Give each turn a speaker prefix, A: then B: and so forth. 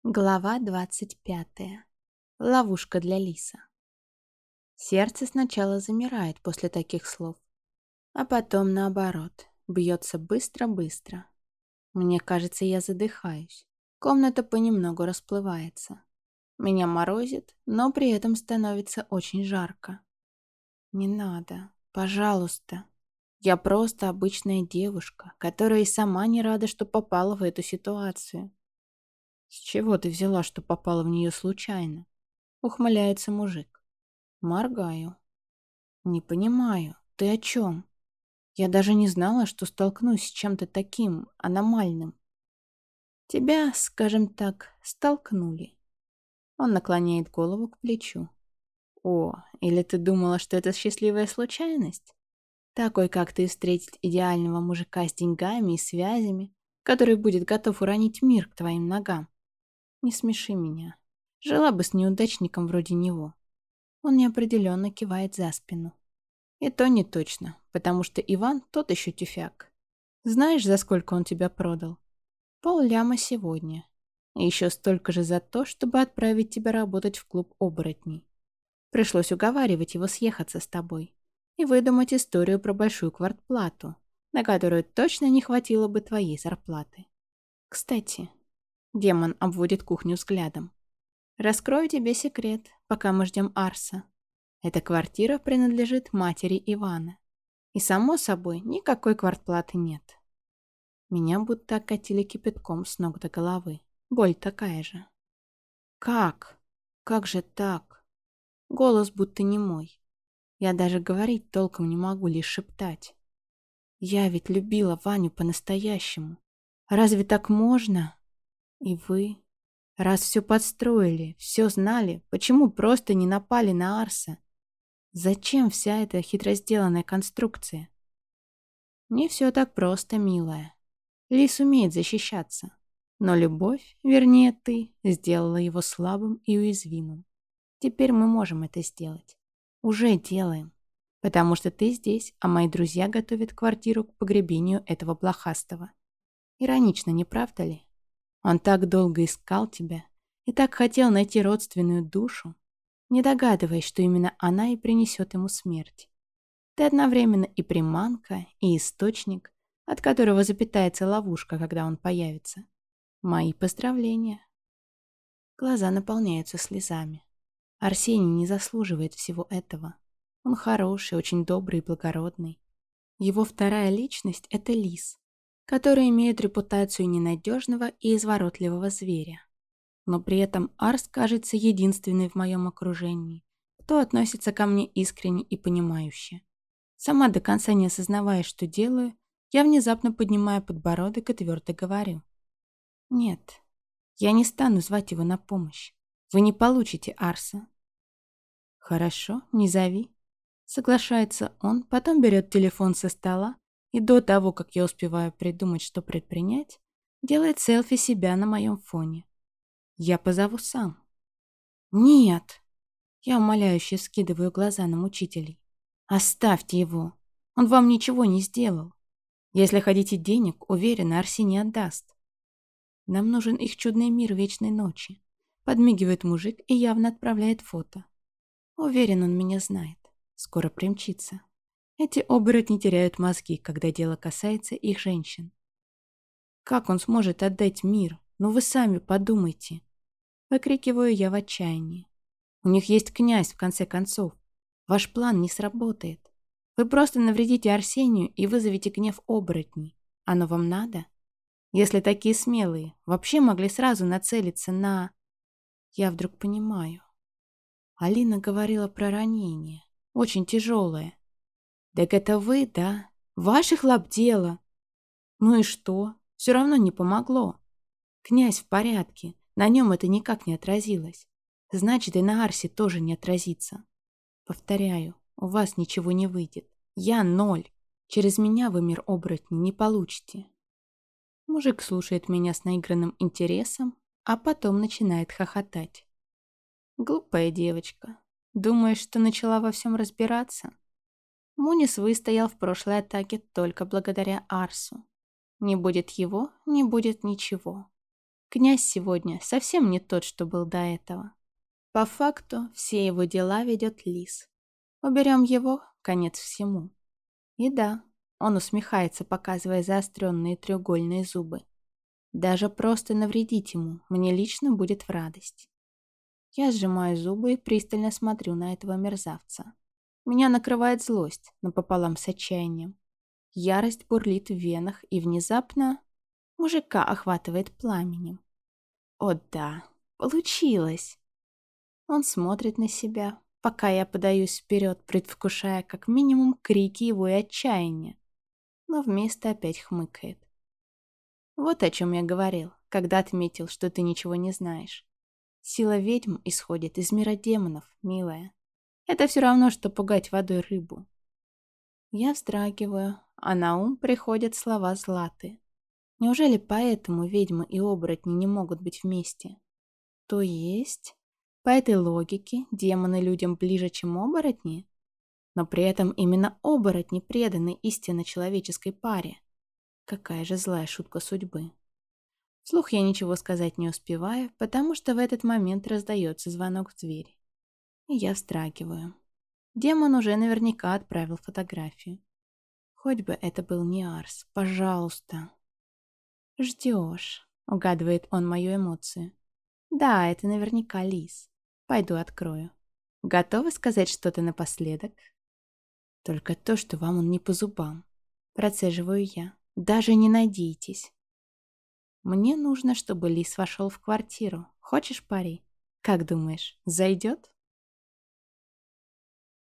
A: Глава 25. Ловушка для лиса. Сердце сначала замирает после таких слов, а потом, наоборот, бьется быстро-быстро. Мне кажется, я задыхаюсь. Комната понемногу расплывается. Меня морозит, но при этом становится очень жарко. Не надо, пожалуйста. Я просто обычная девушка, которая и сама не рада, что попала в эту ситуацию. «С чего ты взяла, что попала в нее случайно?» — ухмыляется мужик. Моргаю. «Не понимаю, ты о чем? Я даже не знала, что столкнусь с чем-то таким аномальным. Тебя, скажем так, столкнули». Он наклоняет голову к плечу. «О, или ты думала, что это счастливая случайность? Такой, как ты, встретить идеального мужика с деньгами и связями, который будет готов уронить мир к твоим ногам? Не смеши меня. Жила бы с неудачником вроде него». Он неопределенно кивает за спину. И то не точно, потому что Иван тот еще тюфяк. Знаешь, за сколько он тебя продал? 500 сегодня. И еще столько же за то, чтобы отправить тебя работать в клуб оборотней. Пришлось уговаривать его съехаться с тобой и выдумать историю про большую квартплату, на которую точно не хватило бы твоей зарплаты. Кстати, демон обводит кухню взглядом. Раскрою тебе секрет, пока мы ждем Арса. Эта квартира принадлежит матери Ивана. И, само собой, никакой квартплаты нет. Меня будто окатили кипятком с ног до головы. Боль такая же. Как? Как же так? Голос будто не мой. Я даже говорить толком не могу, лишь шептать. Я ведь любила Ваню по-настоящему. Разве так можно? И вы? Раз все подстроили, все знали, почему просто не напали на Арса? Зачем вся эта хитро сделанная конструкция? Не все так просто, милая. Лис умеет защищаться. Но любовь, вернее ты, сделала его слабым и уязвимым. Теперь мы можем это сделать. Уже делаем. Потому что ты здесь, а мои друзья готовят квартиру к погребению этого блохастого. Иронично, не правда ли? Он так долго искал тебя и так хотел найти родственную душу, не догадываясь, что именно она и принесет ему смерть. Ты одновременно и приманка, и источник, от которого запитается ловушка, когда он появится. Мои поздравления. Глаза наполняются слезами. Арсений не заслуживает всего этого. Он хороший, очень добрый и благородный. Его вторая личность — это лис, который имеет репутацию ненадежного и изворотливого зверя. Но при этом Арс кажется единственной в моем окружении, кто относится ко мне искренне и понимающе. Сама до конца не осознавая, что делаю, я внезапно поднимаю подбородок и твердо говорю. Нет, я не стану звать его на помощь. Вы не получите Арса. Хорошо, не зови. Соглашается он, потом берет телефон со стола и до того, как я успеваю придумать, что предпринять, делает селфи себя на моем фоне. Я позову сам. Нет. Я умоляюще вскидываю глаза на мучителей. Оставьте его. Он вам ничего не сделал. Если хотите денег, уверена, Арси не отдаст. Нам нужен их чудный мир вечной ночи. Подмигивает мужик и явно отправляет фото. Уверен, он меня знает. Скоро примчится. Эти оборотни теряют мозги, когда дело касается их женщин. Как он сможет отдать мир? Ну вы сами подумайте. Выкрикиваю я в отчаянии. У них есть князь, в конце концов. Ваш план не сработает. Вы просто навредите Арсению и вызовете гнев оборотней. Оно вам надо? Если такие смелые, вообще могли сразу нацелиться на... Я вдруг понимаю. Алина говорила про ранение. Очень тяжелое. Так это вы, да? Ваших лап дело. Ну и что? Все равно не помогло. Князь в порядке. На нем это никак не отразилось. Значит, и на Арсе тоже не отразится. Повторяю, у вас ничего не выйдет. Я ноль. Через меня вы мир оборотней не получите. Мужик слушает меня с наигранным интересом, а потом начинает хохотать. Глупая девочка. Думаешь, что начала во всем разбираться? Мунис выстоял в прошлой атаке только благодаря Арсу. Не будет его, не будет ничего. Князь сегодня совсем не тот, что был до этого. По факту, все его дела ведет Лис. Уберем его — конец всему. И да, он усмехается, показывая заостренные треугольные зубы. Даже просто навредить ему мне лично будет в радость. Я сжимаю зубы и пристально смотрю на этого мерзавца. Меня накрывает злость напополам с отчаянием. Ярость бурлит в венах, и внезапно мужика охватывает пламенем. О да, получилось! Он смотрит на себя, пока я подаюсь вперед, предвкушая как минимум крики его и отчаяния, но вместо опять хмыкает. Вот о чем я говорил, когда отметил, что ты ничего не знаешь. Сила ведьм исходит из мира демонов, милая. Это все равно, что пугать водой рыбу. Я вздрагиваю, а на ум приходят слова Златы. Неужели поэтому ведьмы и оборотни не могут быть вместе? То есть, по этой логике, демоны людям ближе, чем оборотни? Но при этом именно оборотни преданы истинно человеческой паре. Какая же злая шутка судьбы. Вслух я ничего сказать не успеваю, потому что в этот момент раздается звонок в дверь. И я вздрагиваю. Демон уже наверняка отправил фотографию. Хоть бы это был не Арс, пожалуйста. «Ждешь», — угадывает он мою эмоцию. «Да, это наверняка Лис. Пойду открою. Готовы сказать что-то напоследок?» «Только то, что вам он не по зубам», — процеживаю я. «Даже не надейтесь». «Мне нужно, чтобы Лис вошел в квартиру. Хочешь пари? Как думаешь, зайдет?»